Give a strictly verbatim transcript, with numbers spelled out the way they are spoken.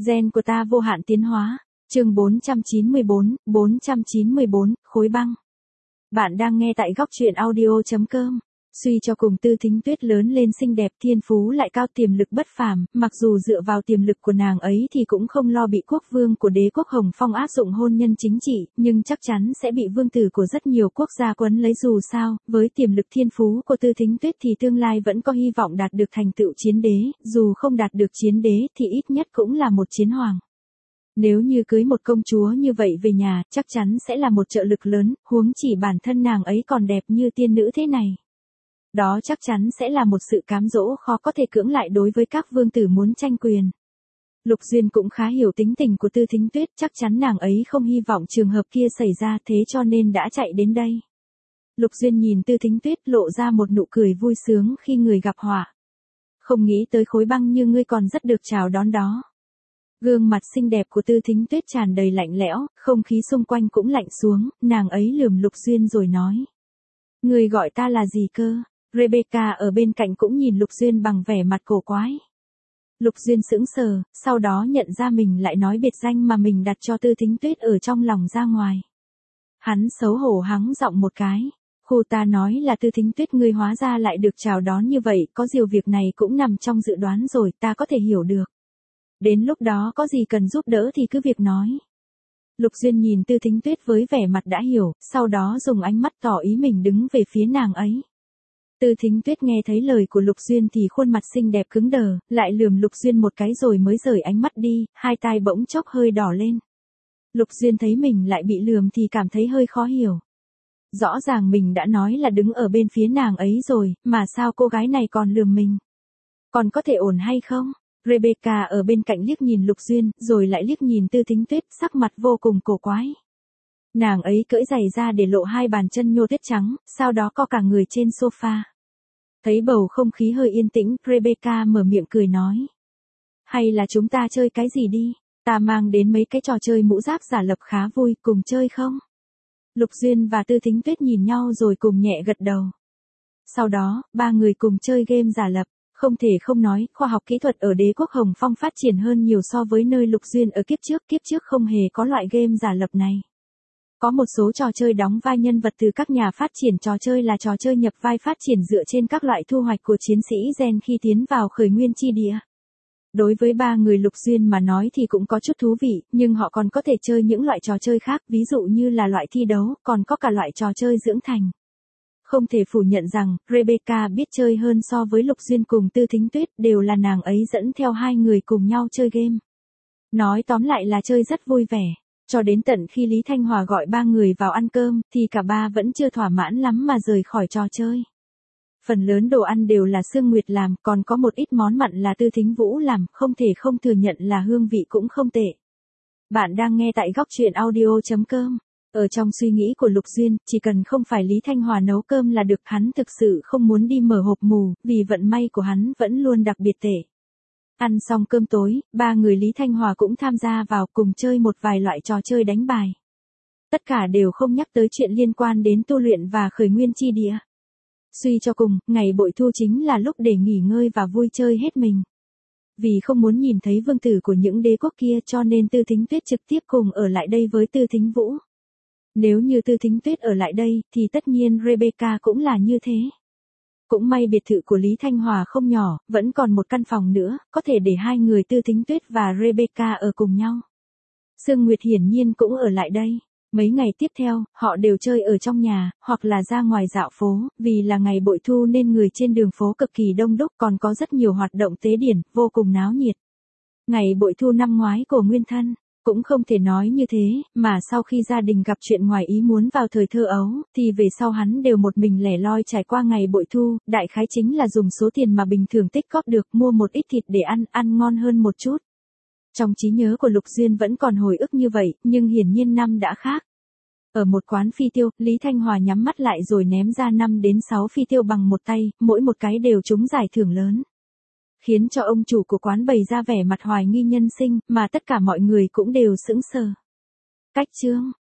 Gen của ta vô hạn tiến hóa. Chương bốn trăm chín mươi bốn, bốn trăm chín mươi bốn, khối băng. Bạn đang nghe tại góc truyện audio chấm com. Suy cho cùng Tư Thính Tuyết lớn lên xinh đẹp, thiên phú lại cao, tiềm lực bất phàm, mặc dù dựa vào tiềm lực của nàng ấy thì cũng không lo bị quốc vương của đế quốc Hồng Phong áp dụng hôn nhân chính trị, nhưng chắc chắn sẽ bị vương tử của rất nhiều quốc gia quấn lấy. Dù sao, với tiềm lực thiên phú của Tư Thính Tuyết thì tương lai vẫn có hy vọng đạt được thành tựu chiến đế, dù không đạt được chiến đế thì ít nhất cũng là một chiến hoàng. Nếu như cưới một công chúa như vậy về nhà, chắc chắn sẽ là một trợ lực lớn, huống chỉ bản thân nàng ấy còn đẹp như tiên nữ thế này. Đó chắc chắn sẽ là một sự cám dỗ khó có thể cưỡng lại đối với các vương tử muốn tranh quyền. Lục Duyên cũng khá hiểu tính tình của Tư Thính Tuyết, chắc chắn nàng ấy không hy vọng trường hợp kia xảy ra, thế cho nên đã chạy đến đây. Lục Duyên nhìn Tư Thính Tuyết lộ ra một nụ cười vui sướng khi người gặp họa. Không nghĩ tới khối băng như ngươi còn rất được chào đón đó. Gương mặt xinh đẹp của Tư Thính Tuyết tràn đầy lạnh lẽo, không khí xung quanh cũng lạnh xuống, nàng ấy lườm Lục Duyên rồi nói. Ngươi gọi ta là gì cơ? Rebecca ở bên cạnh cũng nhìn Lục Duyên bằng vẻ mặt cổ quái. Lục Duyên sững sờ, sau đó nhận ra mình lại nói biệt danh mà mình đặt cho Tư Thính Tuyết ở trong lòng ra ngoài. Hắn xấu hổ hắng giọng một cái. Khu ta nói là Tư Thính Tuyết, ngươi hóa ra lại được chào đón như vậy, có điều việc này cũng nằm trong dự đoán rồi, ta có thể hiểu được. Đến lúc đó có gì cần giúp đỡ thì cứ việc nói. Lục Duyên nhìn Tư Thính Tuyết với vẻ mặt đã hiểu, sau đó dùng ánh mắt tỏ ý mình đứng về phía nàng ấy. Tư Thính Tuyết nghe thấy lời của Lục Duyên thì khuôn mặt xinh đẹp cứng đờ, lại lườm Lục Duyên một cái rồi mới rời ánh mắt đi, hai tai bỗng chốc hơi đỏ lên. Lục Duyên thấy mình lại bị lườm thì cảm thấy hơi khó hiểu. Rõ ràng mình đã nói là đứng ở bên phía nàng ấy rồi, mà sao cô gái này còn lườm mình? Còn có thể ổn hay không? Rebecca ở bên cạnh liếc nhìn Lục Duyên, rồi lại liếc nhìn Tư Thính Tuyết, sắc mặt vô cùng cổ quái. Nàng ấy cởi giày ra để lộ hai bàn chân nhô tuyết trắng, sau đó co cả người trên sofa. Thấy bầu không khí hơi yên tĩnh, Rebecca mở miệng cười nói. Hay là chúng ta chơi cái gì đi? Ta mang đến mấy cái trò chơi mũ giáp giả lập khá vui, cùng chơi không? Lục Duyên và Tư Thính Tuyết nhìn nhau rồi cùng nhẹ gật đầu. Sau đó, ba người cùng chơi game giả lập. Không thể không nói, khoa học kỹ thuật ở đế quốc Hồng Phong phát triển hơn nhiều so với nơi Lục Duyên ở kiếp trước, kiếp trước không hề có loại game giả lập này. Có một số trò chơi đóng vai nhân vật từ các nhà phát triển trò chơi là trò chơi nhập vai phát triển dựa trên các loại thu hoạch của chiến sĩ gen khi tiến vào khởi nguyên chi địa. Đối với ba người Lục Duyên mà nói thì cũng có chút thú vị, nhưng họ còn có thể chơi những loại trò chơi khác, ví dụ như là loại thi đấu, còn có cả loại trò chơi dưỡng thành. Không thể phủ nhận rằng, Rebecca biết chơi hơn so với Lục Duyên cùng Tư Thính Tuyết, đều là nàng ấy dẫn theo hai người cùng nhau chơi game. Nói tóm lại là chơi rất vui vẻ. Cho đến tận khi Lý Thanh Hòa gọi ba người vào ăn cơm, thì cả ba vẫn chưa thỏa mãn lắm mà rời khỏi trò chơi. Phần lớn đồ ăn đều là Sương Nguyệt làm, còn có một ít món mặn là Tư Thính Vũ làm, không thể không thừa nhận là hương vị cũng không tệ. Bạn đang nghe tại góc truyện audio chấm com. Ở trong suy nghĩ của Lục Duyên, chỉ cần không phải Lý Thanh Hòa nấu cơm là được, hắn thực sự không muốn đi mở hộp mù, vì vận may của hắn vẫn luôn đặc biệt tệ. Ăn xong cơm tối, ba người Lý Thanh Hòa cũng tham gia vào cùng chơi một vài loại trò chơi đánh bài. Tất cả đều không nhắc tới chuyện liên quan đến tu luyện và khởi nguyên chi địa. Suy cho cùng, ngày bội thu chính là lúc để nghỉ ngơi và vui chơi hết mình. Vì không muốn nhìn thấy vương tử của những đế quốc kia cho nên Tư Thính Tuyết trực tiếp cùng ở lại đây với Tư Thính Vũ. Nếu như Tư Thính Tuyết ở lại đây, thì tất nhiên Rebecca cũng là như thế. Cũng may biệt thự của Lý Thanh Hòa không nhỏ, vẫn còn một căn phòng nữa, có thể để hai người Tư Thính Tuyết và Rebecca ở cùng nhau. Sương Nguyệt hiển nhiên cũng ở lại đây. Mấy ngày tiếp theo, họ đều chơi ở trong nhà, hoặc là ra ngoài dạo phố, vì là ngày bội thu nên người trên đường phố cực kỳ đông đúc, còn có rất nhiều hoạt động tế điển, vô cùng náo nhiệt. Ngày bội thu năm ngoái của Nguyên Thân. Cũng không thể nói như thế, mà sau khi gia đình gặp chuyện ngoài ý muốn vào thời thơ ấu, thì về sau hắn đều một mình lẻ loi trải qua ngày bội thu, đại khái chính là dùng số tiền mà bình thường tích góp được mua một ít thịt để ăn, ăn ngon hơn một chút. Trong trí nhớ của Lục Duyên vẫn còn hồi ức như vậy, nhưng hiển nhiên năm đã khác. Ở một quán phi tiêu, Lý Thanh Hòa nhắm mắt lại rồi ném ra năm đến sáu phi tiêu bằng một tay, mỗi một cái đều trúng giải thưởng lớn. Khiến cho ông chủ của quán bày ra vẻ mặt hoài nghi nhân sinh, mà tất cả mọi người cũng đều sững sờ. Cách chương,